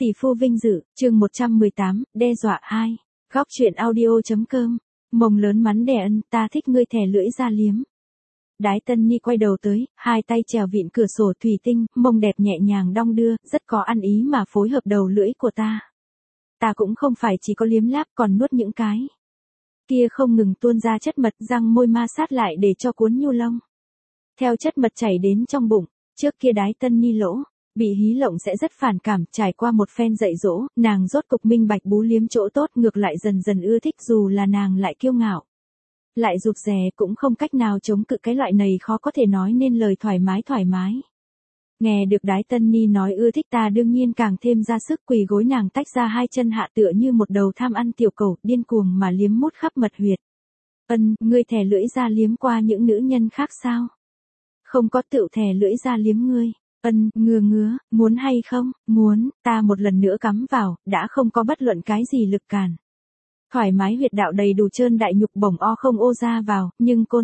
Tỷ phu vinh dự, chương 118, đe dọa 2. Góc chuyện audio.com. Mồng lớn mắn đẻ ân, ta thích ngươi thè lưỡi ra liếm. Đái Tân Ni quay đầu tới, hai tay trèo vịn cửa sổ thủy tinh, mông đẹp nhẹ nhàng đong đưa, rất có ăn ý mà phối hợp đầu lưỡi của ta. Ta cũng không phải chỉ có liếm láp còn nuốt những cái kia không ngừng tuôn ra chất mật, răng môi ma sát lại để cho cuốn nhu lông. Theo chất mật chảy đến trong bụng, trước kia Đái Tân Ni lỗ bị hí lộng sẽ rất phản cảm, trải qua một phen dạy dỗ, nàng rốt cục minh bạch bú liếm chỗ tốt, ngược lại dần dần ưa thích, dù là nàng lại kiêu ngạo, lại rụt rè, cũng không cách nào chống cự cái loại này khó có thể nói nên lời thoải mái. Nghe được Đái Tân Ni nói ưa thích, ta đương nhiên càng thêm ra sức, quỳ gối nàng tách ra hai chân hạ tựa như một đầu tham ăn tiểu cầu, điên cuồng mà liếm mút khắp mật huyệt. Ngươi thè lưỡi ra liếm qua những nữ nhân khác sao? Không có, tựu thè lưỡi ra liếm ngươi. Ngứa, muốn hay không? Muốn, ta một lần nữa cắm vào, đã không có bất luận cái gì lực cản. Thoải mái huyệt đạo đầy đủ trơn đại nhục bổng o không ô ra vào, nhưng côn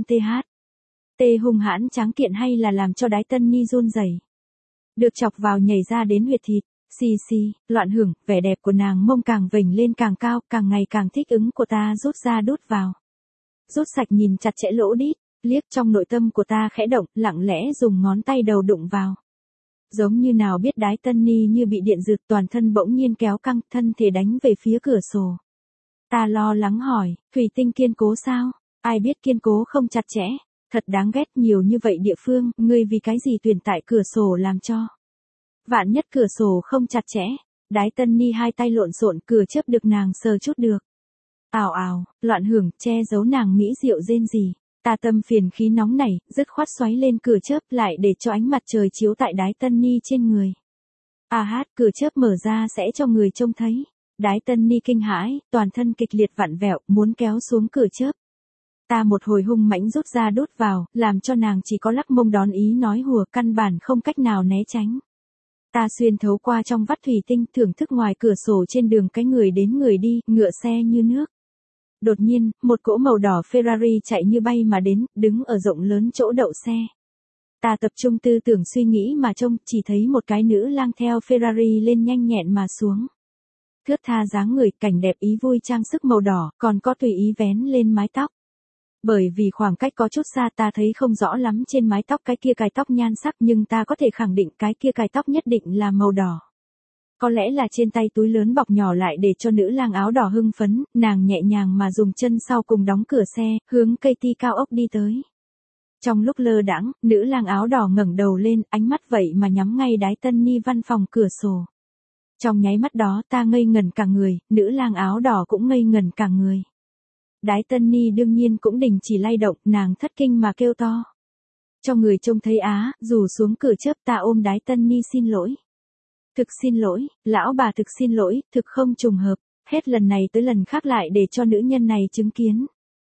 tê hung hãn tráng kiện hay là làm cho Đái Tân Ni run rẩy. Được chọc vào nhảy ra đến huyệt thịt, xì, loạn hưởng, vẻ đẹp của nàng mông càng vểnh lên càng cao, càng ngày càng thích ứng của ta rút ra đút vào. Rút sạch nhìn chặt chẽ lỗ đít, liếc trong nội tâm của ta khẽ động, lặng lẽ dùng ngón tay đầu đụng vào. Giống như nào biết Đái Tân Ni như bị điện giật, toàn thân bỗng nhiên kéo căng, thân thể đánh về phía cửa sổ. Ta lo lắng hỏi, thủy tinh kiên cố sao? Ai biết kiên cố không chặt chẽ, thật đáng ghét, nhiều như vậy địa phương, ngươi vì cái gì tuyển tại cửa sổ làm cho? Vạn nhất cửa sổ không chặt chẽ. Đái Tân Ni hai tay lộn xộn, cửa chớp được nàng sờ chút được. Ào, loạn hưởng, che giấu nàng mỹ diệu rên rỉ. Ta tâm phiền khí nóng nảy, dứt khoát xoáy lên cửa chớp lại để cho ánh mặt trời chiếu tại Đái Tân Ni trên người. Cửa chớp mở ra sẽ cho người trông thấy. Đái Tân Ni kinh hãi, toàn thân kịch liệt vặn vẹo, muốn kéo xuống cửa chớp. Ta một hồi hung mãnh rút ra đút vào, làm cho nàng chỉ có lắc mông đón ý nói hùa, căn bản không cách nào né tránh. Ta xuyên thấu qua trong vắt thủy tinh, thưởng thức ngoài cửa sổ trên đường cái người đến người đi, ngựa xe như nước. Đột nhiên, một cỗ màu đỏ Ferrari chạy như bay mà đến, đứng ở rộng lớn chỗ đậu xe. Ta tập trung tư tưởng suy nghĩ mà trông, chỉ thấy một cái nữ lang theo Ferrari lên nhanh nhẹn mà xuống. Thướt tha dáng người, cảnh đẹp ý vui trang sức màu đỏ, còn có tùy ý vén lên mái tóc. Bởi vì khoảng cách có chút xa ta thấy không rõ lắm trên mái tóc cái kia cài tóc nhan sắc, nhưng ta có thể khẳng định cái kia cài tóc nhất định là màu đỏ. Có lẽ là trên tay túi lớn bọc nhỏ lại để cho nữ lang áo đỏ hưng phấn, nàng nhẹ nhàng mà dùng chân sau cùng đóng cửa xe, hướng cây ti cao ốc đi tới. Trong lúc lơ đãng, nữ lang áo đỏ ngẩng đầu lên, ánh mắt vậy mà nhắm ngay Đái Tân Ni văn phòng cửa sổ. Trong nháy mắt đó ta ngây ngẩn cả người, nữ lang áo đỏ cũng ngây ngẩn cả người. Đái Tân Ni đương nhiên cũng đình chỉ lay động, nàng thất kinh mà kêu to. Cho người trông thấy rủ xuống cửa chớp, ta ôm Đái Tân Ni xin lỗi. Thực xin lỗi, lão bà, thực xin lỗi, thực không trùng hợp, hết lần này tới lần khác lại để cho nữ nhân này chứng kiến.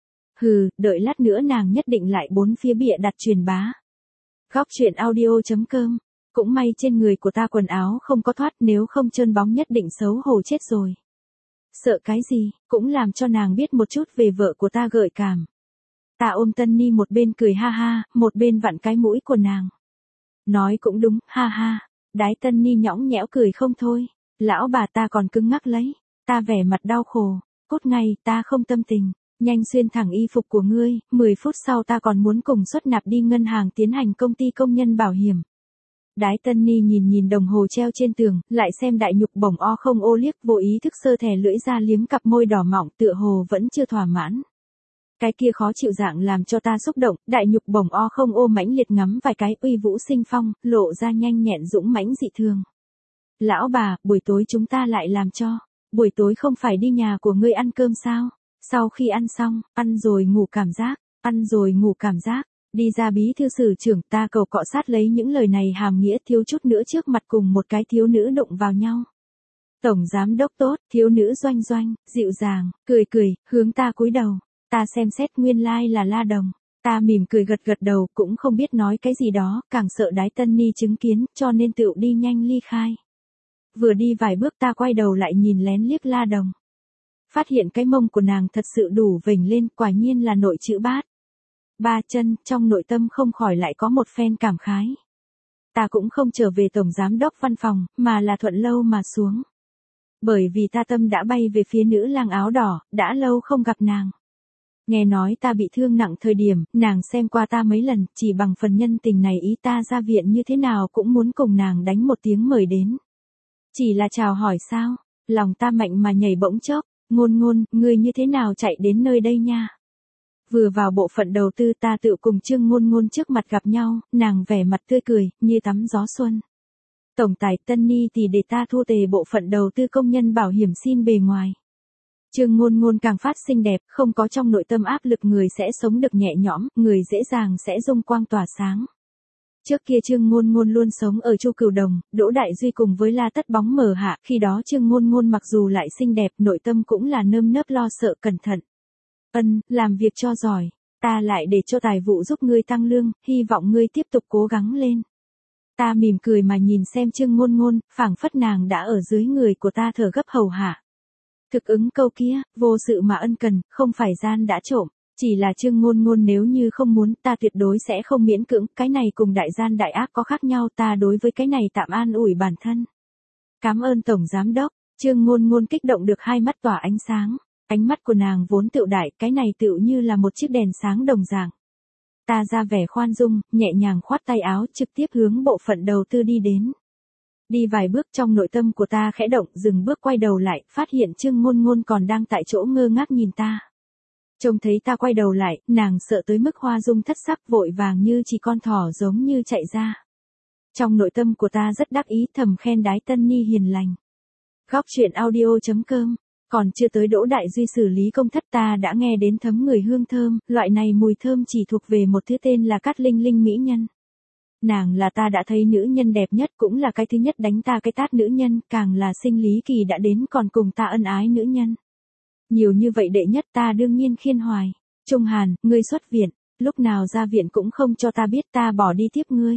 Đợi lát nữa nàng nhất định lại bốn phía bịa đặt truyền bá. Góc chuyện audio.com. Cũng may trên người của ta quần áo không có thoát, nếu không trơn bóng nhất định xấu hổ chết rồi. Sợ cái gì, cũng làm cho nàng biết một chút về vợ của ta gợi cảm. Ta ôm Tân Ni một bên cười ha ha, một bên vặn cái mũi của nàng. Nói cũng đúng, ha ha. Đái Tân Ni nhõng nhẽo cười không thôi. Lão bà, ta còn cứng ngắc lấy. Ta vẻ mặt đau khổ. Cút ngay, ta không tâm tình. Nhanh xuyên thẳng y phục của ngươi, 10 phút sau ta còn muốn cùng xuất nạp đi ngân hàng tiến hành công ty công nhân bảo hiểm. Đái Tân Ni nhìn đồng hồ treo trên tường, lại xem đại nhục bổng o không ô liếc, vô ý thức sơ thè lưỡi ra liếm cặp môi đỏ mọng, tựa hồ vẫn chưa thỏa mãn. Cái kia khó chịu dạng làm cho ta xúc động, đại nhục bổng o không ô mãnh liệt ngắm vài cái, uy vũ sinh phong, lộ ra nhanh nhẹn dũng mãnh dị thường. Lão bà, buổi tối chúng ta lại làm cho. Buổi tối không phải đi nhà của ngươi ăn cơm sao? Sau khi ăn xong, ăn rồi ngủ cảm giác. Đi ra bí thư sử trưởng, ta cầu cọ sát lấy những lời này hàm nghĩa thiếu chút nữa trước mặt cùng một cái thiếu nữ đụng vào nhau. Tổng giám đốc tốt, thiếu nữ doanh, dịu dàng, cười, hướng ta cúi đầu. Ta xem xét nguyên lai là La Đồng. Ta mỉm cười gật đầu, cũng không biết nói cái gì đó, càng sợ Đái Tân Ni chứng kiến, cho nên tựu đi nhanh ly khai. Vừa đi vài bước ta quay đầu lại nhìn lén liếc La Đồng. Phát hiện cái mông của nàng thật sự đủ vểnh lên, quả nhiên là nội chữ bát. Ba chân, trong nội tâm không khỏi lại có một phen cảm khái. Ta cũng không trở về tổng giám đốc văn phòng, mà là thuận lâu mà xuống. Bởi vì ta tâm đã bay về phía nữ lang áo đỏ, đã lâu không gặp nàng. Nghe nói ta bị thương nặng thời điểm, nàng xem qua ta mấy lần, chỉ bằng phần nhân tình này ý ta ra viện như thế nào cũng muốn cùng nàng đánh một tiếng mời đến. Chỉ là chào hỏi sao, lòng ta mạnh mà nhảy bỗng chốc, Ngôn Ngôn, ngươi như thế nào chạy đến nơi đây nha. Vừa vào bộ phận đầu tư ta tự cùng Trương Ngôn Ngôn trước mặt gặp nhau, nàng vẻ mặt tươi cười, như tắm gió xuân. Tổng tài Tân Ni thì để ta thu tề bộ phận đầu tư công nhân bảo hiểm xin bề ngoài. Trương Ngôn Ngôn càng phát xinh đẹp, không có trong nội tâm áp lực người sẽ sống được nhẹ nhõm, người dễ dàng sẽ dung quang tỏa sáng. Trước kia Trương Ngôn Ngôn luôn sống ở Chu Cửu Đồng, Đỗ Đại Duy cùng với La Tất bóng mờ hạ, khi đó Trương Ngôn Ngôn mặc dù lại xinh đẹp, nội tâm cũng là nơm nớp lo sợ cẩn thận. Làm việc cho giỏi, ta lại để cho tài vụ giúp ngươi tăng lương, hy vọng ngươi tiếp tục cố gắng lên. Ta mỉm cười mà nhìn xem Trương Ngôn Ngôn, phảng phất nàng đã ở dưới người của ta thở gấp hầu hạ. Thực ứng câu kia, vô sự mà ân cần, không phải gian đã trộm, chỉ là Trương Ngôn Ngôn nếu như không muốn, ta tuyệt đối sẽ không miễn cưỡng, cái này cùng đại gian đại ác có khác nhau, ta đối với cái này tạm an ủi bản thân. Cảm ơn Tổng Giám Đốc, Trương Ngôn Ngôn kích động được hai mắt tỏa ánh sáng, ánh mắt của nàng vốn tựu đại, cái này tựu như là một chiếc đèn sáng đồng dạng. Ta ra vẻ khoan dung, nhẹ nhàng khoát tay áo, trực tiếp hướng bộ phận đầu tư đi đến. Đi vài bước trong nội tâm của ta khẽ động, dừng bước quay đầu lại, phát hiện Trương Ngôn Ngôn còn đang tại chỗ ngơ ngác nhìn ta. Trông thấy ta quay đầu lại, nàng sợ tới mức hoa dung thất sắc, vội vàng như chỉ con thỏ giống như chạy ra. Trong nội tâm của ta rất đắc ý, thầm khen Đái Tân Ni hiền lành. Góc truyện audio.com. Còn chưa tới Đỗ Đại Duy xử lý công thất ta đã nghe đến thấm người hương thơm, loại này mùi thơm chỉ thuộc về một thứ tên là Cát Linh Linh mỹ nhân. Nàng là ta đã thấy nữ nhân đẹp nhất, cũng là cái thứ nhất đánh ta cái tát nữ nhân, càng là sinh lý kỳ đã đến còn cùng ta ân ái nữ nhân. Nhiều như vậy đệ nhất ta đương nhiên khiên hoài. Trung Hàn, ngươi xuất viện, lúc nào ra viện cũng không cho ta biết, ta bỏ đi tiếp ngươi.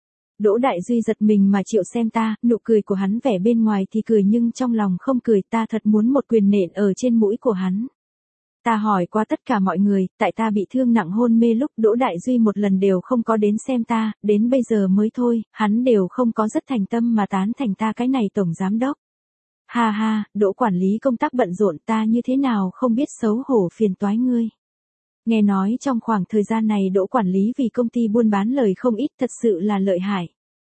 Đỗ Đại Duy giật mình mà chịu xem ta, nụ cười của hắn vẻ bên ngoài thì cười nhưng trong lòng không cười, ta thật muốn một quyền nện ở trên mũi của hắn. Ta hỏi qua tất cả mọi người, tại ta bị thương nặng hôn mê lúc Đỗ Đại Duy một lần đều không có đến xem ta, đến bây giờ mới thôi, hắn đều không có rất thành tâm mà tán thành ta cái này Tổng Giám Đốc. Ha ha, Đỗ quản lý công tác bận rộn, ta như thế nào không biết xấu hổ phiền toái ngươi. Nghe nói trong khoảng thời gian này Đỗ quản lý vì công ty buôn bán lời không ít, thật sự là lợi hại.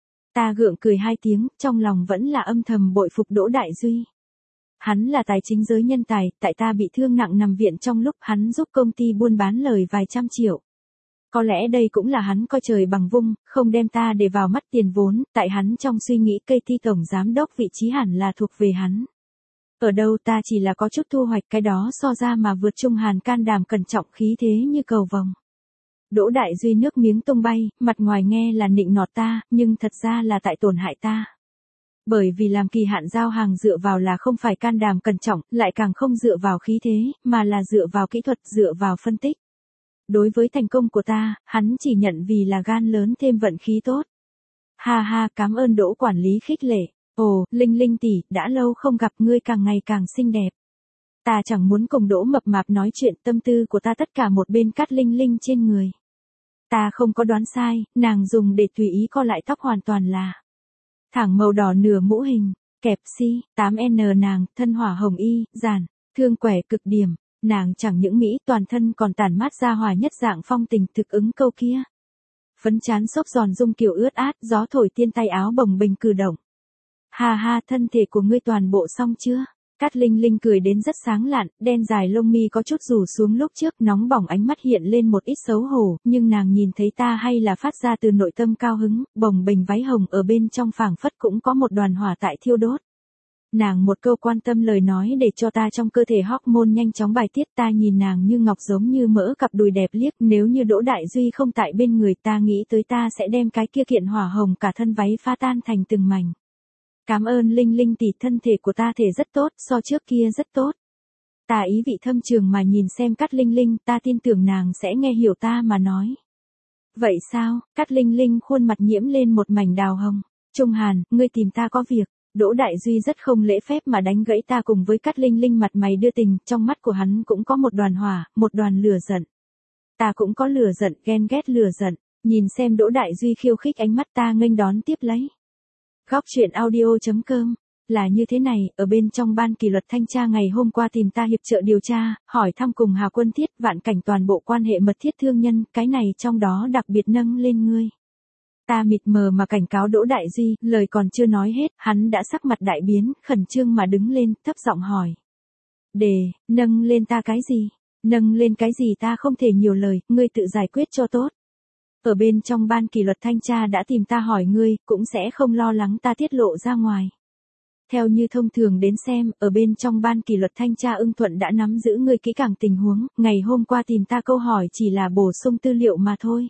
Ta gượng cười hai tiếng, trong lòng vẫn là âm thầm bội phục Đỗ Đại Duy. Hắn là tài chính giới nhân tài, tại ta bị thương nặng nằm viện trong lúc hắn giúp công ty buôn bán lời vài trăm triệu. Có lẽ đây cũng là hắn coi trời bằng vung, không đem ta để vào mắt tiền vốn, tại hắn trong suy nghĩ cây thi Tổng Giám Đốc vị trí hẳn là thuộc về hắn. Ở đâu ta chỉ là có chút thu hoạch, cái đó so ra mà vượt Trung Hàn can đảm cẩn trọng khí thế như cầu vồng. Đỗ Đại Duy nước miếng tung bay, mặt ngoài nghe là nịnh nọt ta, nhưng thật ra là tại tổn hại ta. Bởi vì làm kỳ hạn giao hàng dựa vào là không phải can đảm cẩn trọng, lại càng không dựa vào khí thế, mà là dựa vào kỹ thuật, dựa vào phân tích. Đối với thành công của ta, hắn chỉ nhận vì là gan lớn thêm vận khí tốt. Ha ha, cảm ơn Đỗ quản lý khích lệ. Ồ, Linh Linh tỷ, đã lâu không gặp, ngươi càng ngày càng xinh đẹp. Ta chẳng muốn cùng Đỗ mập mạp nói chuyện, tâm tư của ta tất cả một bên Cát Linh Linh trên người. Ta không có đoán sai, nàng dùng để tùy ý co lại tóc hoàn toàn là thẳng màu đỏ nửa mũ hình, kẹp si, 8N nàng, thân hỏa hồng y, giản, thương quẻ cực điểm, nàng chẳng những mỹ toàn thân còn tản mát ra hòa nhất dạng phong tình, thực ứng câu kia. Phấn chán xốp giòn dung kiểu ướt át, gió thổi tiên tay áo bồng bềnh cử động. Ha ha, thân thể của ngươi toàn bộ xong chưa? Cát Linh Linh cười đến rất sáng lạn, đen dài lông mi có chút rủ xuống lúc trước, nóng bỏng ánh mắt hiện lên một ít xấu hổ, nhưng nàng nhìn thấy ta hay là phát ra từ nội tâm cao hứng, bồng bềnh váy hồng ở bên trong phảng phất cũng có một đoàn hỏa tại thiêu đốt. Nàng một câu quan tâm lời nói để cho ta trong cơ thể hormone nhanh chóng bài tiết, ta nhìn nàng như ngọc giống như mỡ, cặp đùi đẹp liếc, nếu như Đỗ Đại Duy không tại bên người ta nghĩ tới ta sẽ đem cái kia kiện hỏa hồng cả thân váy pha tan thành từng mảnh. Cảm ơn Linh Linh tỷ, thân thể của ta thể rất tốt, so trước kia rất tốt. Ta ý vị thâm trường mà nhìn xem Cát Linh Linh, ta tin tưởng nàng sẽ nghe hiểu ta mà nói. Vậy sao? Cát Linh Linh khuôn mặt nhiễm lên một mảnh đào hồng. Trung Hàn, ngươi tìm ta có việc. Đỗ Đại Duy rất không lễ phép mà đánh gãy ta, cùng với Cát Linh Linh mặt mày đưa tình, trong mắt của hắn cũng có một đoàn hỏa, một đoàn lửa giận. Ta cũng có lửa giận, ghen ghét lửa giận, nhìn xem Đỗ Đại Duy khiêu khích, ánh mắt ta nghênh đón tiếp lấy. Góc truyện audio.com Là như thế này, ở bên trong ban kỷ luật thanh tra ngày hôm qua tìm ta hiệp trợ điều tra, hỏi thăm cùng Hà Quân Thiết, Vạn Cảnh toàn bộ quan hệ mật thiết thương nhân, cái này trong đó đặc biệt nâng lên ngươi. Ta mịt mờ mà cảnh cáo Đỗ Đại Duy, lời còn chưa nói hết, hắn đã sắc mặt đại biến, khẩn trương mà đứng lên, thấp giọng hỏi. Nâng lên ta cái gì? Nâng lên cái gì ta không thể nhiều lời, ngươi tự giải quyết cho tốt. Ở bên trong ban kỷ luật thanh tra đã tìm ta hỏi ngươi, cũng sẽ không lo lắng ta tiết lộ ra ngoài. Theo như thông thường đến xem, ở bên trong ban kỷ luật thanh tra Ưng Thuận đã nắm giữ ngươi kỹ càng tình huống, ngày hôm qua tìm ta câu hỏi chỉ là bổ sung tư liệu mà thôi.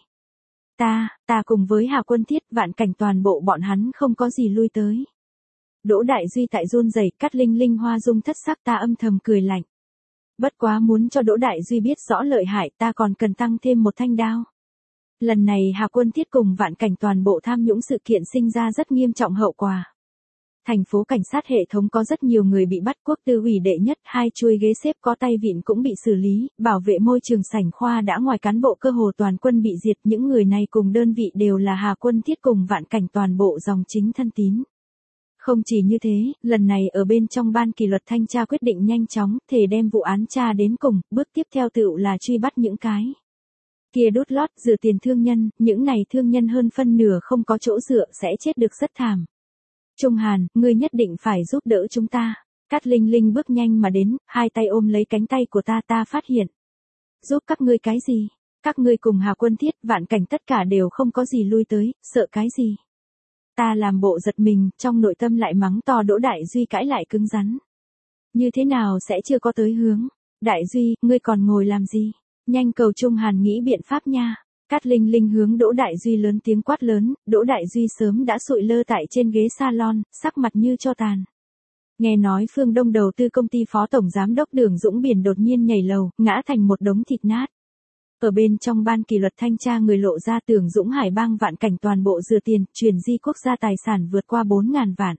Ta cùng với Hà Quân Thiết, Vạn Cảnh toàn bộ bọn hắn không có gì lui tới. Đỗ Đại Duy tại run rẩy, Cát Linh Linh hoa dung thất sắc, ta âm thầm cười lạnh. Bất quá muốn cho Đỗ Đại Duy biết rõ lợi hại, ta còn cần tăng thêm một thanh đao. Lần này Hà Quân Thiết cùng Vạn Cảnh toàn bộ tham nhũng sự kiện sinh ra rất nghiêm trọng hậu quả. Thành phố cảnh sát hệ thống có rất nhiều người bị bắt, quốc tư ủy đệ nhất, 2 chuôi ghế xếp có tay vịn cũng bị xử lý, bảo vệ môi trường sảnh khoa đã ngoài cán bộ cơ hồ toàn quân bị diệt, những người này cùng đơn vị đều là Hà Quân Thiết cùng Vạn Cảnh toàn bộ dòng chính thân tín. Không chỉ như thế, lần này ở bên trong ban kỷ luật thanh tra quyết định nhanh chóng, thể đem vụ án tra đến cùng, bước tiếp theo tựu là truy bắt những cái kia đút lót, rửa tiền thương nhân, những này thương nhân hơn phân nửa không có chỗ dựa sẽ chết được rất thảm. Trung Hàn, ngươi nhất định phải giúp đỡ chúng ta. Cát Linh Linh bước nhanh mà đến, hai tay ôm lấy cánh tay của ta phát hiện. Giúp các ngươi cái gì? Các ngươi cùng Hà Quân Thiết, Vạn Cảnh tất cả đều không có gì lui tới, sợ cái gì? Ta làm bộ giật mình, trong nội tâm lại mắng to Đỗ Đại Duy cãi lại cứng rắn. Như thế nào sẽ chưa có tới hướng? Đại Duy, ngươi còn ngồi làm gì? Nhanh cầu Trung Hàn nghĩ biện pháp nha. Cát Linh Linh hướng Đỗ Đại Duy lớn tiếng quát lớn, Đỗ Đại Duy sớm đã sụi lơ tại trên ghế salon, sắc mặt như tro tàn. Nghe nói Phương Đông đầu tư công ty phó tổng giám đốc Đường Dũng Biển đột nhiên nhảy lầu, ngã thành một đống thịt nát. Ở bên trong ban kỷ luật thanh tra người lộ ra Tưởng Dũng Hải bang Vạn Cảnh toàn bộ rửa tiền, chuyển di quốc gia tài sản vượt qua 4.000 vạn.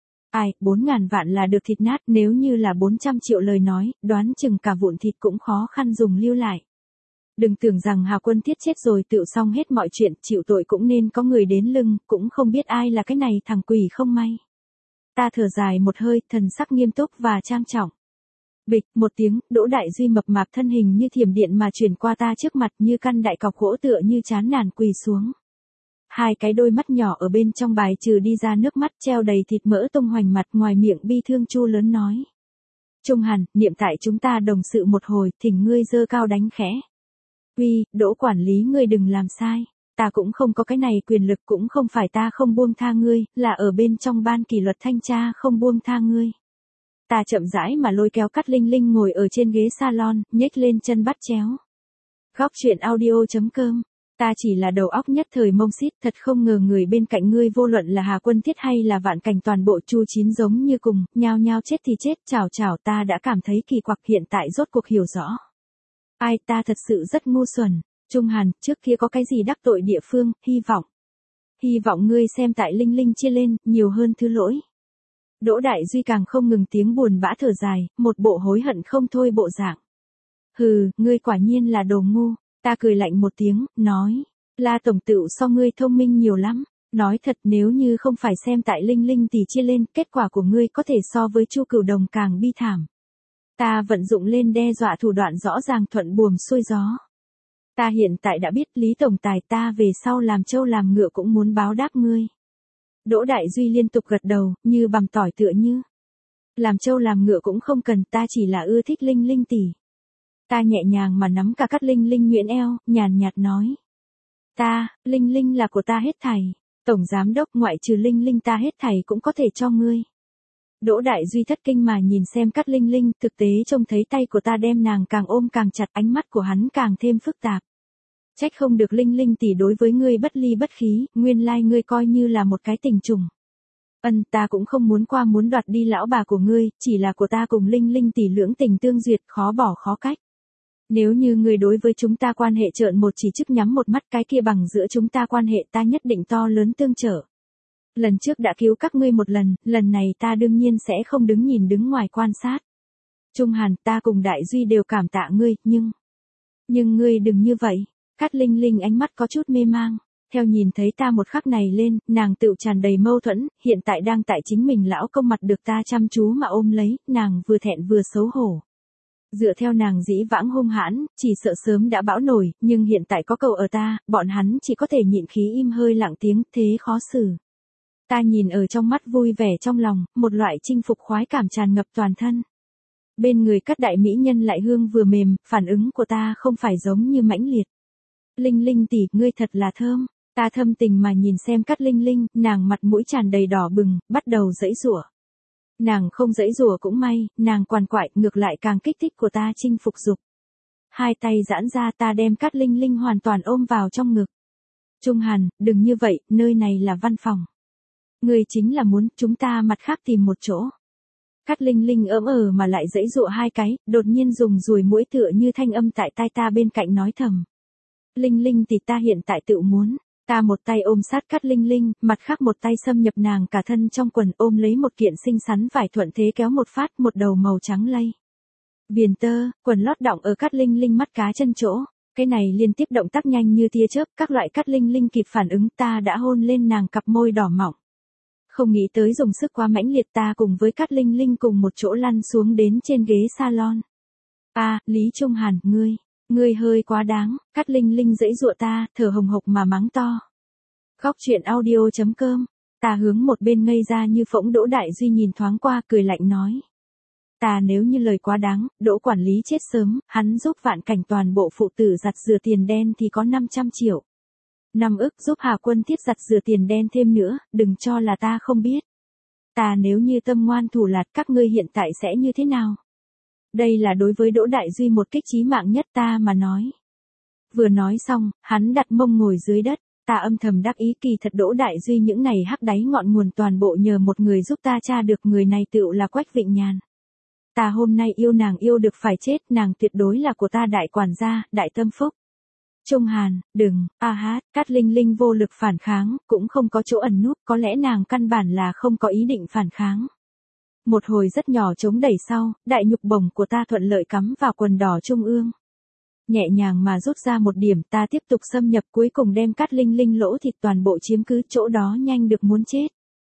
4.000 vạn là được thịt nát, nếu như là 400 triệu lời nói, đoán chừng cả vụn thịt cũng khó khăn dùng lưu lại. Đừng tưởng rằng Hà Quân Thiết chết rồi tựu xong hết mọi chuyện, chịu tội cũng nên có người đến lưng, cũng không biết ai là cái này thằng quỷ không may. Ta thở dài một hơi, thần sắc nghiêm túc và trang trọng. Bịch, một tiếng, Đỗ Đại Duy mập mạp thân hình như thiểm điện mà chuyển qua ta trước mặt như căn đại cọc gỗ tựa như chán nản quỳ xuống. Hai cái đôi mắt nhỏ ở bên trong bài trừ đi ra nước mắt treo đầy thịt mỡ tung hoành mặt, ngoài miệng bi thương chu lớn nói. Trung Hàn, niệm tại chúng ta đồng sự một hồi, thỉnh ngươi giơ cao đánh khẽ. Uy, Đỗ quản lý ngươi đừng làm sai, ta cũng không có cái này quyền lực, cũng không phải ta không buông tha ngươi, là ở bên trong ban kỷ luật thanh tra không buông tha ngươi. Ta chậm rãi mà lôi kéo Cát Linh Linh ngồi ở trên ghế salon, nhếch lên chân bắt chéo. Góc truyện audio.com. Ta chỉ là đầu óc nhất thời mông xít, thật không ngờ người bên cạnh ngươi vô luận là Hà Quân Thiết hay là Vạn Cảnh toàn bộ chu chín giống như cùng, nhao nhao chết thì chết, chào ta đã cảm thấy kỳ quặc, hiện tại rốt cuộc hiểu rõ. Ta thật sự rất ngu xuẩn. Trung Hàn, trước kia có cái gì đắc tội địa phương, hy vọng ngươi xem tại Linh Linh chia lên, nhiều hơn thứ lỗi. Đỗ Đại Duy càng không ngừng tiếng buồn bã thở dài, một bộ hối hận không thôi bộ dạng. Hừ, ngươi quả nhiên là đồ ngu. Ta cười lạnh một tiếng, nói, La tổng tựu so ngươi thông minh nhiều lắm. Nói thật, nếu như không phải xem tại Linh Linh tỷ chia lên, kết quả của ngươi có thể so với Chu Cửu Đồng càng bi thảm. Ta vận dụng lên đe dọa thủ đoạn rõ ràng thuận buồm xuôi gió. Ta hiện tại đã biết Lý tổng tài, ta về sau làm trâu làm ngựa cũng muốn báo đáp ngươi. Đỗ Đại Duy liên tục gật đầu, như bằm tỏi tựa như. Làm trâu làm ngựa cũng không cần, ta chỉ là ưa thích Linh Linh tỷ. Ta nhẹ nhàng mà nắm cả Cát Linh Linh nhuyễn eo, nhàn nhạt nói. Linh Linh là của ta hết thảy. Tổng giám đốc, ngoại trừ Linh Linh ta hết thảy cũng có thể cho ngươi. Đỗ Đại Duy thất kinh mà nhìn xem Cát Linh Linh, thực tế trông thấy tay của ta đem nàng càng ôm càng chặt, ánh mắt của hắn càng thêm phức tạp. Trách không được Linh Linh tỷ đối với ngươi bất ly bất khí, nguyên lai ngươi coi như là một cái tình trùng. Ta cũng không muốn đoạt đi lão bà của ngươi, chỉ là của ta cùng Linh Linh tỷ lưỡng tình tương duyệt, khó bỏ khó cách. Nếu như ngươi đối với chúng ta quan hệ trợn một chỉ trích nhắm một mắt, cái kia bằng giữa chúng ta quan hệ ta nhất định to lớn tương trợ. Lần trước đã cứu các ngươi một lần này ta đương nhiên sẽ không đứng ngoài quan sát. Trung Hàn, ta cùng Đại Duy đều cảm tạ ngươi, nhưng ngươi đừng như vậy. Cát Linh Linh ánh mắt có chút mê mang. Theo nhìn thấy ta một khắc này lên, nàng tựu tràn đầy mâu thuẫn, hiện tại đang tại chính mình lão công mặt được ta chăm chú mà ôm lấy, nàng vừa thẹn vừa xấu hổ. Dựa theo nàng dĩ vãng hung hãn, chỉ sợ sớm đã bão nổi, nhưng hiện tại có cậu ở ta, bọn hắn chỉ có thể nhịn khí im hơi lặng tiếng, thế khó xử. Ta nhìn ở trong mắt vui vẻ trong lòng, một loại chinh phục khoái cảm tràn ngập toàn thân. Bên người các đại mỹ nhân lại hương vừa mềm, phản ứng của ta không phải giống như mãnh liệt. Linh Linh tỷ, ngươi thật là thơm. Ta thâm tình mà nhìn xem Cát Linh Linh, nàng mặt mũi tràn đầy đỏ bừng, bắt đầu giãy giụa. Nàng không giãy giụa cũng may, nàng quằn quại, ngược lại càng kích thích của ta chinh phục dục. Hai tay giãn ra, ta đem Cát Linh Linh hoàn toàn ôm vào trong ngực. Trung Hàn, đừng như vậy, nơi này là văn phòng. Ngươi chính là muốn chúng ta mặt khác tìm một chỗ. Cát Linh Linh ỡm mà lại giãy giụa hai cái, đột nhiên dùng dùi mũi tựa như thanh âm tại tai ta bên cạnh nói thầm. Linh Linh thì ta hiện tại tự muốn. Ta một tay ôm sát Cát Linh Linh, mặt khác một tay xâm nhập nàng cả thân trong quần, ôm lấy một kiện xinh xắn vải thuận thế kéo một phát, một đầu màu trắng lây. Viền tơ, quần lót đọng ở Cát Linh Linh mắt cá chân chỗ. Cái này liên tiếp động tác nhanh như tia chớp, các loại Cát Linh Linh kịp phản ứng, ta đã hôn lên nàng cặp môi đỏ mọng. Không nghĩ tới dùng sức quá mãnh liệt, ta cùng với Cát Linh Linh cùng một chỗ lăn xuống đến trên ghế salon. Lý Trung Hàn, ngươi hơi quá đáng. Cát Linh Linh giãy giụa ta, thở hồng hộc mà mắng to. Góc truyện audio.com. Ta hướng một bên ngây ra như phỗng. Đỗ Đại Duy nhìn thoáng qua, cười lạnh nói. Ta nếu như lời quá đáng, Đỗ quản lý chết sớm, hắn giúp Vạn Cảnh toàn bộ phụ tử giặt rửa tiền đen thì có 500 triệu. 5 ức giúp Hà Quân Thiết giặt rửa tiền đen thêm nữa, đừng cho là ta không biết. Ta nếu như tâm ngoan thủ lạt, các ngươi hiện tại sẽ như thế nào? Đây là đối với Đỗ Đại Duy một kích chí mạng nhất ta mà nói. Vừa nói xong, hắn đặt mông ngồi dưới đất, ta âm thầm đắc ý, kỳ thật Đỗ Đại Duy những này hắc đáy ngọn nguồn toàn bộ nhờ một người giúp ta tra được, người này tựu là Quách Vịnh Nhàn. Ta hôm nay yêu nàng yêu được phải chết, nàng tuyệt đối là của ta đại quản gia, đại tâm phúc. Trung Hàn, đừng, Cát Linh Linh vô lực phản kháng, cũng không có chỗ ẩn núp, có lẽ nàng căn bản là không có ý định phản kháng. Một hồi rất nhỏ chống đẩy sau, đại nhục bổng của ta thuận lợi cắm vào quần đỏ trung ương. Nhẹ nhàng mà rút ra một điểm, ta tiếp tục xâm nhập, cuối cùng đem Cát Linh Linh lỗ thịt toàn bộ chiếm cứ, chỗ đó nhanh được muốn chết.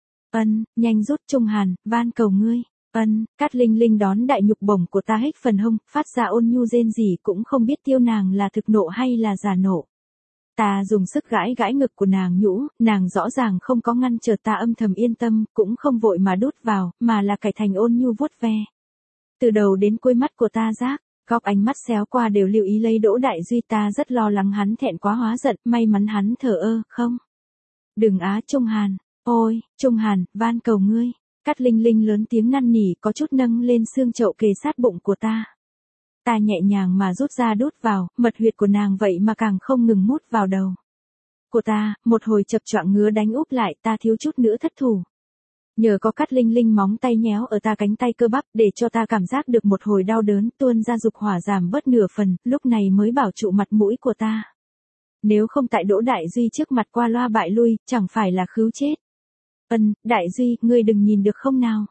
Nhanh rút Trung Hàn, van cầu ngươi. Cát Linh Linh đón đại nhục bổng của ta hích phần hông, phát ra ôn nhu rên rỉ, cũng không biết tiêu nàng là thực nộ hay là giả nộ. Ta dùng sức gãi gãi ngực của nàng nhũ, nàng rõ ràng không có ngăn trở, ta âm thầm yên tâm, cũng không vội mà đút vào, mà là cải thành ôn nhu vuốt ve. Từ đầu đến cuối mắt của ta giác, góc ánh mắt xéo qua đều lưu ý lấy Đỗ Đại Duy, ta rất lo lắng hắn thẹn quá hóa giận, may mắn hắn thờ ơ, không. Đừng Trung Hàn, ôi, Trung Hàn, van cầu ngươi. Cát Linh Linh lớn tiếng năn nỉ, có chút nâng lên xương chậu kề sát bụng của ta. Ta nhẹ nhàng mà rút ra đút vào, mật huyệt của nàng vậy mà càng không ngừng mút vào đầu của ta, một hồi chập choạng ngứa đánh úp lại, ta thiếu chút nữa thất thủ. Nhờ có Cát Linh Linh móng tay nhéo ở ta cánh tay cơ bắp, để cho ta cảm giác được một hồi đau đớn, tuôn ra dục hỏa giảm bớt nửa phần, lúc này mới bảo trụ mặt mũi của ta. Nếu không tại Đỗ Đại Duy trước mặt qua loa bại lui, chẳng phải là khứu chết. Đại Duy, ngươi đừng nhìn được không nào?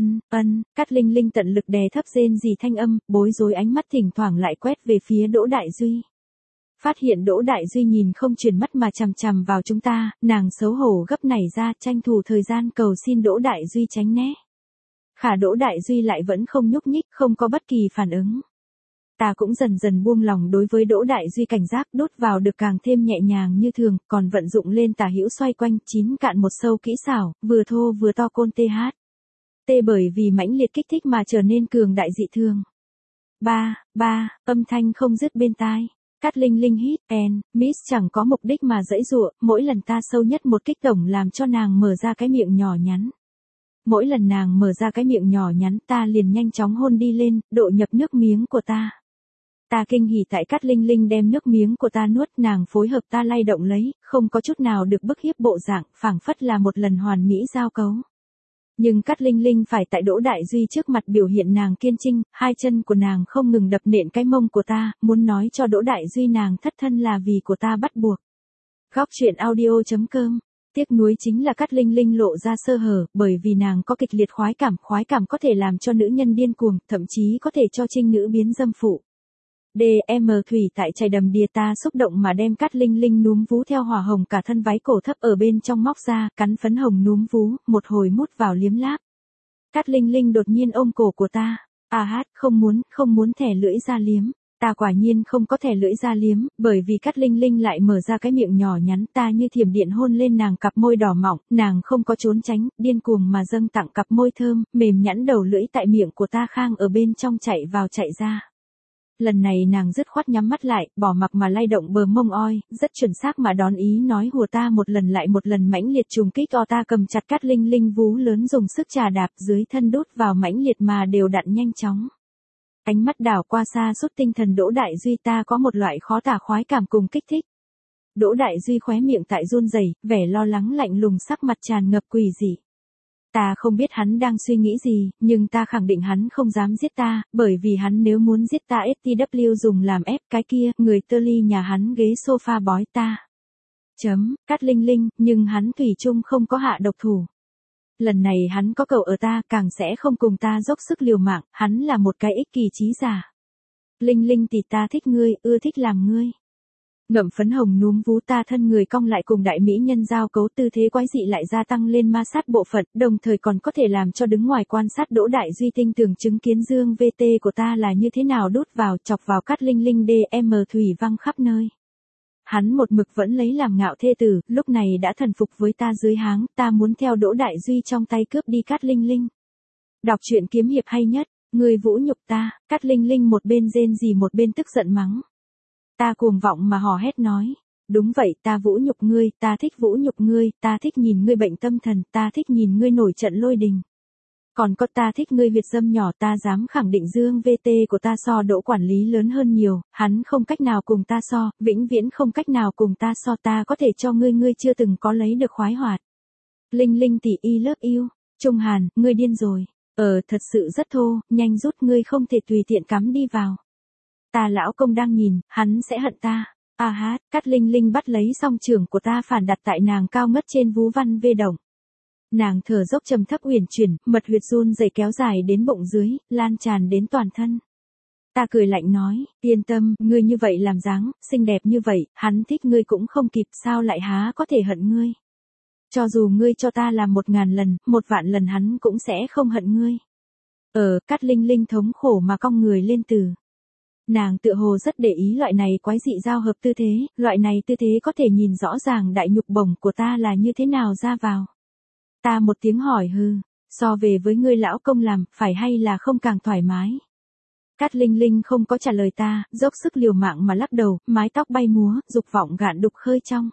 Cát Linh Linh tận lực đè thấp rên rỉ thanh âm, bối rối ánh mắt thỉnh thoảng lại quét về phía Đỗ Đại Duy. Phát hiện Đỗ Đại Duy nhìn không chuyển mắt mà chằm chằm vào chúng ta, nàng xấu hổ gấp nảy ra, tranh thủ thời gian cầu xin Đỗ Đại Duy tránh né. Khả Đỗ Đại Duy lại vẫn không nhúc nhích, không có bất kỳ phản ứng. Ta cũng dần dần buông lòng đối với Đỗ Đại Duy, cảnh giác đốt vào được càng thêm nhẹ nhàng như thường, còn vận dụng lên tả hữu xoay quanh, 9 cạn một sâu kỹ xảo, vừa thô vừa to côn bởi vì mãnh liệt kích thích mà trở nên cường đại dị thường. Âm thanh không dứt bên tai. Cát Linh Linh hít, miss chẳng có mục đích mà giãy giụa, mỗi lần ta sâu nhất một kích tổng làm cho nàng mở ra cái miệng nhỏ nhắn. Mỗi lần nàng mở ra cái miệng nhỏ nhắn, ta liền nhanh chóng hôn đi lên, độ nhập nước miếng của ta. Ta kinh hỉ tại Cát Linh Linh đem nước miếng của ta nuốt, nàng phối hợp ta lay động lấy, không có chút nào được bức hiếp bộ dạng, phảng phất là một lần hoàn mỹ giao cấu. Nhưng Cát Linh Linh phải tại Đỗ Đại Duy trước mặt biểu hiện nàng kiên trinh, hai chân của nàng không ngừng đập nện cái mông của ta, muốn nói cho Đỗ Đại Duy nàng thất thân là vì của ta bắt buộc. Góc truyện audio.com. Tiếc nuối chính là Cát Linh Linh lộ ra sơ hở, bởi vì nàng có kịch liệt khoái cảm có thể làm cho nữ nhân điên cuồng, thậm chí có thể cho trinh nữ biến dâm phụ. DM thủy tại chảy đầm đìa, ta xúc động mà đem Cát Linh Linh núm vú theo hỏa hồng cả thân váy cổ thấp ở bên trong móc ra, cắn phấn hồng núm vú, một hồi mút vào liếm láp. Cát Linh Linh đột nhiên ôm cổ của ta. Không muốn thẻ lưỡi ra liếm. Ta quả nhiên không có thẻ lưỡi ra liếm, bởi vì Cát Linh Linh lại mở ra cái miệng nhỏ nhắn, ta như thiểm điện hôn lên nàng cặp môi đỏ mọng, nàng không có trốn tránh, điên cuồng mà dâng tặng cặp môi thơm, mềm nhẵn đầu lưỡi tại miệng của ta khang ở bên trong chạy vào chạy ra. Lần này nàng dứt khoát nhắm mắt lại, bỏ mặc mà lay động bờ mông oi, rất chuẩn xác mà đón ý nói hùa ta một lần lại một lần mãnh liệt trùng kích. Ta cầm chặt Cát Linh Linh vú lớn dùng sức trà đạp dưới thân đút vào mãnh liệt mà đều đặn nhanh chóng. Ánh mắt đảo qua xa suốt tinh thần Đỗ Đại Duy, ta có một loại khó tả khoái cảm cùng kích thích. Đỗ Đại Duy khóe miệng tại run rẩy, vẻ lo lắng lạnh lùng, sắc mặt tràn ngập quỷ dị. Ta không biết hắn đang suy nghĩ gì, nhưng ta khẳng định hắn không dám giết ta, bởi vì hắn nếu muốn giết ta STW dùng làm ép cái kia, người tơ ly nhà hắn ghế sofa bói ta. Cát Linh Linh, nhưng hắn thủy chung không có hạ độc thủ. Lần này hắn có cậu ở ta, càng sẽ không cùng ta dốc sức liều mạng, hắn là một cái ích kỳ trí giả. Linh Linh thì ta thích ngươi, ưa thích làm ngươi. Ngậm phấn hồng núm vú, ta thân người cong lại cùng đại mỹ nhân giao cấu, tư thế quái dị lại gia tăng lên ma sát bộ phận, đồng thời còn có thể làm cho đứng ngoài quan sát Đỗ Đại Duy tinh tường chứng kiến dương VT của ta là như thế nào đút vào, chọc vào Cát Linh Linh DM thủy văng khắp nơi. Hắn một mực vẫn lấy làm ngạo thê tử, lúc này đã thần phục với ta dưới háng, ta muốn theo Đỗ Đại Duy trong tay cướp đi Cát Linh Linh. Đọc truyện kiếm hiệp hay nhất, người vũ nhục ta. Cát Linh Linh một bên rên rỉ một bên tức giận mắng. Ta cuồng vọng mà hò hét nói, đúng vậy, ta vũ nhục ngươi, ta thích vũ nhục ngươi, ta thích nhìn ngươi bệnh tâm thần, ta thích nhìn ngươi nổi trận lôi đình. Còn có ta thích ngươi huyệt dâm nhỏ, ta dám khẳng định dương VT của ta so Đỗ quản lý lớn hơn nhiều, hắn không cách nào cùng ta so, vĩnh viễn không cách nào cùng ta so, ta có thể cho ngươi chưa từng có lấy được khoái hoạt. Linh Linh tỷ y love you, Trung Hàn, ngươi điên rồi, thật sự rất thô, nhanh rút, ngươi không thể tùy tiện cắm đi vào. Ta lão công đang nhìn, hắn sẽ hận ta. Cát Linh Linh bắt lấy song trường của ta phản đặt tại nàng cao ngất trên vú văn vê động. Nàng thở dốc trầm thấp uyển chuyển, mật huyệt run rẩy kéo dài đến bụng dưới, lan tràn đến toàn thân. Ta cười lạnh nói, yên tâm, ngươi như vậy làm dáng, xinh đẹp như vậy, hắn thích ngươi cũng không kịp, sao lại há có thể hận ngươi. Cho dù ngươi cho ta làm 1000 lần, 1.000.000 lần hắn cũng sẽ không hận ngươi. Cát Linh Linh thống khổ mà cong người lên từ. Nàng tựa hồ rất để ý loại này quái dị giao hợp tư thế, loại này tư thế có thể nhìn rõ ràng đại nhục bổng của ta là như thế nào ra vào. Ta một tiếng hỏi hừ, so về với ngươi lão công làm, phải hay là không càng thoải mái. Cát Linh Linh không có trả lời ta, dốc sức liều mạng mà lắc đầu, mái tóc bay múa, dục vọng gạn đục khơi trong.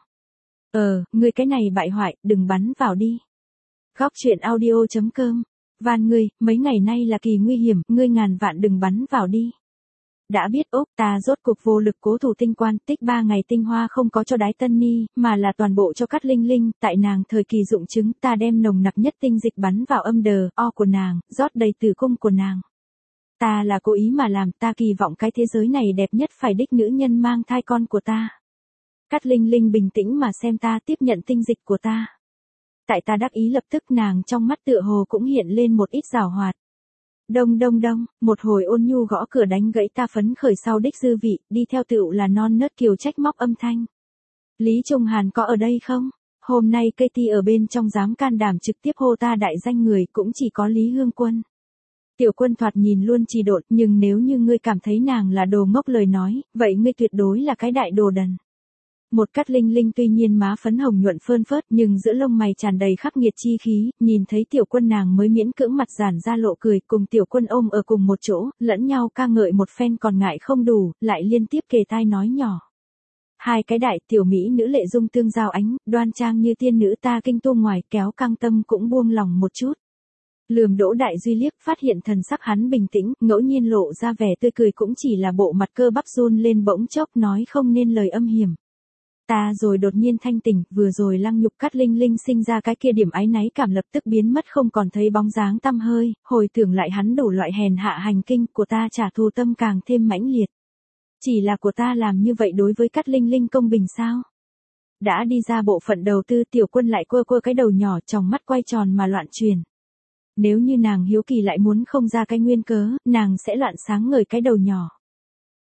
Ngươi cái này bại hoại, đừng bắn vào đi. Góc truyện audio.com, van ngươi, mấy ngày nay là kỳ nguy hiểm, ngươi ngàn vạn đừng bắn vào đi. Đã biết ta rốt cuộc vô lực cố thủ tinh quan, tích 3 ngày tinh hoa không có cho Đái Tân Ni, mà là toàn bộ cho Cát Linh Linh, tại nàng thời kỳ dụng chứng, ta đem nồng nặc nhất tinh dịch bắn vào âm đờ, của nàng, rót đầy tử cung của nàng. Ta là cố ý mà làm, ta kỳ vọng cái thế giới này đẹp nhất phải đích nữ nhân mang thai con của ta. Cát Linh Linh bình tĩnh mà xem ta tiếp nhận tinh dịch của ta. Tại ta đắc ý lập tức, nàng trong mắt tựa hồ cũng hiện lên một ít giảo hoạt. Đông, một hồi ôn nhu gõ cửa đánh gãy ta phấn khởi sau đích dư vị, đi theo tựu là non nớt kiều trách móc âm thanh. Lý Trung Hàn có ở đây không? Hôm nay Katie ở bên trong dám can đảm trực tiếp hô ta đại danh người cũng chỉ có Lý Hương Quân. Tiểu Quân thoạt nhìn luôn trì độn, nhưng nếu như ngươi cảm thấy nàng là đồ ngốc lời nói, vậy ngươi tuyệt đối là cái đại đồ đần. Một Cát Linh Linh tuy nhiên má phấn hồng nhuận phơn phớt nhưng giữa lông mày tràn đầy khắc nghiệt chi khí, nhìn thấy Tiểu Quân nàng mới miễn cưỡng mặt giản ra lộ cười, cùng Tiểu Quân ôm ở cùng một chỗ, lẫn nhau ca ngợi một phen còn ngại không đủ, lại liên tiếp kề tai nói nhỏ. Hai cái đại tiểu mỹ nữ lệ dung tương giao ánh, đoan trang như tiên nữ, ta kinh tu ngoài, kéo căng tâm cũng buông lòng một chút. Lườm Đỗ Đại Duy liếc, phát hiện thần sắc hắn bình tĩnh, ngẫu nhiên lộ ra vẻ tươi cười, cũng chỉ là bộ mặt cơ bắp run lên bỗng chốc nói không nên lời âm hiểm. Ta rồi đột nhiên thanh tỉnh, vừa rồi lăng nhục Cát Linh Linh sinh ra cái kia điểm áy náy cảm lập tức biến mất không còn thấy bóng dáng tăm hơi, hồi tưởng lại hắn đủ loại hèn hạ hành kinh của ta, trả thù tâm càng thêm mãnh liệt. Chỉ là của ta làm như vậy đối với Cát Linh Linh công bình sao? Đã đi ra bộ phận đầu tư, Tiểu Quân lại quơ cái đầu nhỏ, tròng mắt quay tròn mà loạn truyền. Nếu như nàng hiếu kỳ lại muốn không ra cái nguyên cớ, nàng sẽ loạn sáng ngời cái đầu nhỏ.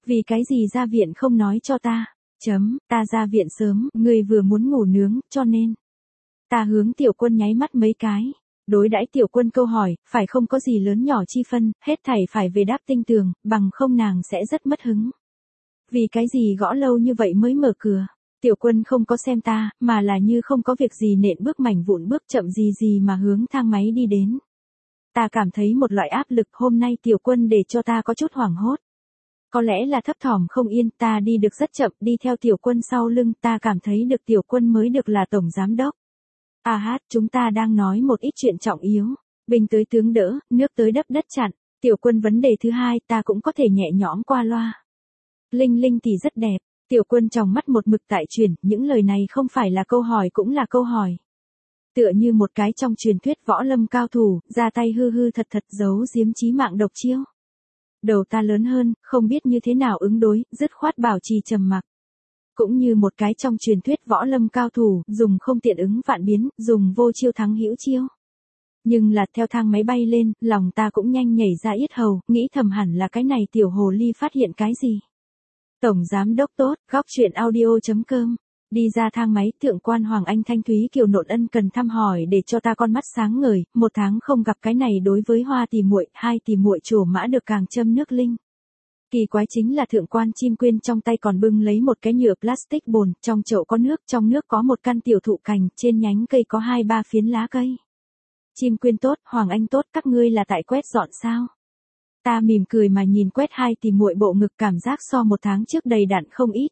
Vì cái gì ra viện không nói cho ta? Ta ra viện sớm, ngươi vừa muốn ngủ nướng, cho nên. Ta hướng Tiểu Quân nháy mắt mấy cái. Đối đãi Tiểu Quân câu hỏi, phải không có gì lớn nhỏ chi phân, hết thảy phải về đáp tinh tường, bằng không nàng sẽ rất mất hứng. Vì cái gì gõ lâu như vậy mới mở cửa? Tiểu Quân không có xem ta, mà là như không có việc gì nện bước mảnh vụn bước chậm gì mà hướng thang máy đi đến. Ta cảm thấy một loại áp lực hôm nay Tiểu Quân để cho ta có chút hoảng hốt. Có lẽ là thấp thỏm không yên, ta đi được rất chậm, đi theo Tiểu Quân sau lưng, ta cảm thấy được Tiểu Quân mới được là tổng giám đốc. Chúng ta đang nói một ít chuyện trọng yếu. Binh tới tướng đỡ, nước tới đắp đất chặn. Tiểu Quân vấn đề thứ hai, ta cũng có thể nhẹ nhõm qua loa. Linh Linh thì rất đẹp. Tiểu Quân trong mắt một mực tại truyền, những lời này không phải là câu hỏi cũng là câu hỏi. Tựa như một cái trong truyền thuyết võ lâm cao thủ, ra tay hư thật giấu giếm chí mạng độc chiêu. Đầu ta lớn hơn, không biết như thế nào ứng đối, dứt khoát bảo trì trầm mặc. Cũng như một cái trong truyền thuyết võ lâm cao thủ, dùng không tiện ứng vạn biến, dùng vô chiêu thắng hữu chiêu. Nhưng là theo thang máy bay lên, lòng ta cũng nhanh nhảy ra yết hầu, nghĩ thầm hẳn là cái này tiểu hồ ly phát hiện cái gì. Tổng giám đốc tốt, góc chuyện audio.com. Đi ra thang máy, thượng quan Hoàng Anh Thanh Thúy Kiều Nộn ân cần thăm hỏi để cho ta con mắt sáng ngời, 1 tháng không gặp cái này đối với Hoa Tỷ muội, 2 tỷ muội trổ mã được càng châm nước linh. Kỳ quái chính là thượng quan Chim Quyên trong tay còn bưng lấy một cái nhựa plastic bồn, trong chậu có nước, trong nước có một căn tiểu thụ cành, trên nhánh cây có 2-3 phiến lá cây. Chim Quyên tốt, Hoàng Anh tốt, các ngươi là tại quét dọn sao? Ta mỉm cười mà nhìn quét 2 tỷ muội bộ ngực, cảm giác so 1 tháng trước đầy đặn không ít.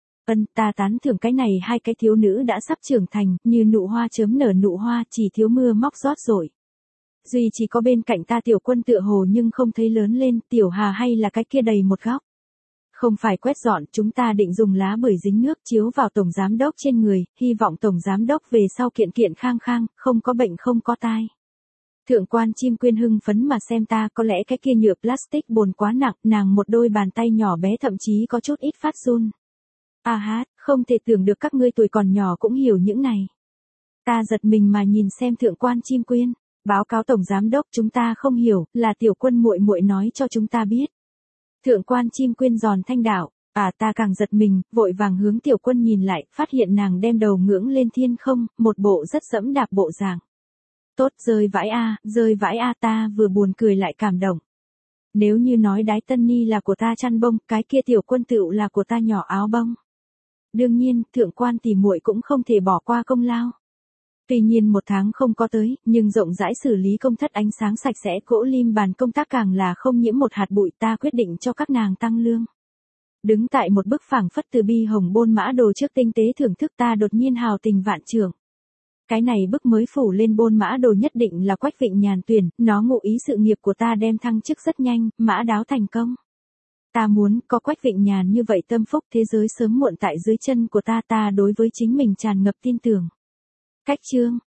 Ta tán thưởng cái này 2 cái thiếu nữ đã sắp trưởng thành, như nụ hoa chớm nở nụ hoa, chỉ thiếu mưa móc rót rội. Duy chỉ có bên cạnh ta Tiểu Quân tựa hồ nhưng không thấy lớn lên, Tiểu Hà hay là cái kia đầy một góc. Không phải quét dọn, chúng ta định dùng lá bưởi dính nước chiếu vào tổng giám đốc trên người, hy vọng tổng giám đốc về sau kiện kiện khang khang, không có bệnh không có tai. Thượng quan Chim Quyên hưng phấn mà xem ta, có lẽ cái kia nhựa plastic bồn quá nặng, nàng một đôi bàn tay nhỏ bé thậm chí có chút ít phát run. Không thể tưởng được các ngươi tuổi còn nhỏ cũng hiểu những này. Ta giật mình mà nhìn xem thượng quan Chim Quyên, báo cáo tổng giám đốc, chúng ta không hiểu, là Tiểu Quân muội muội nói cho chúng ta biết. Thượng quan Chim Quyên giòn thanh đạo, ta càng giật mình, vội vàng hướng Tiểu Quân nhìn lại, phát hiện nàng đem đầu ngưỡng lên thiên không, một bộ rất dẫm đạp bộ dạng. Tốt, rơi vãi ta vừa buồn cười lại cảm động. Nếu như nói Đái Tân Ni là của ta chăn bông, cái kia Tiểu Quân tựu là của ta nhỏ áo bông. Đương nhiên, thượng quan tỷ muội cũng không thể bỏ qua công lao. Tuy nhiên 1 tháng không có tới, nhưng rộng rãi xử lý công thất ánh sáng sạch sẽ, gỗ lim bàn công tác càng là không nhiễm một hạt bụi, ta quyết định cho các nàng tăng lương. Đứng tại một bức phảng phất từ bi hồng bôn mã đồ trước tinh tế thưởng thức, ta đột nhiên hào tình vạn trượng. Cái này bức mới phủ lên bôn mã đồ nhất định là Quách Vịnh Nhàn tuyển, nó ngụ ý sự nghiệp của ta đem thăng chức rất nhanh, mã đáo thành công. Ta muốn có Quách Vịnh Nhàn như vậy tâm phúc, thế giới sớm muộn tại dưới chân của ta đối với chính mình tràn ngập tin tưởng. Cách chương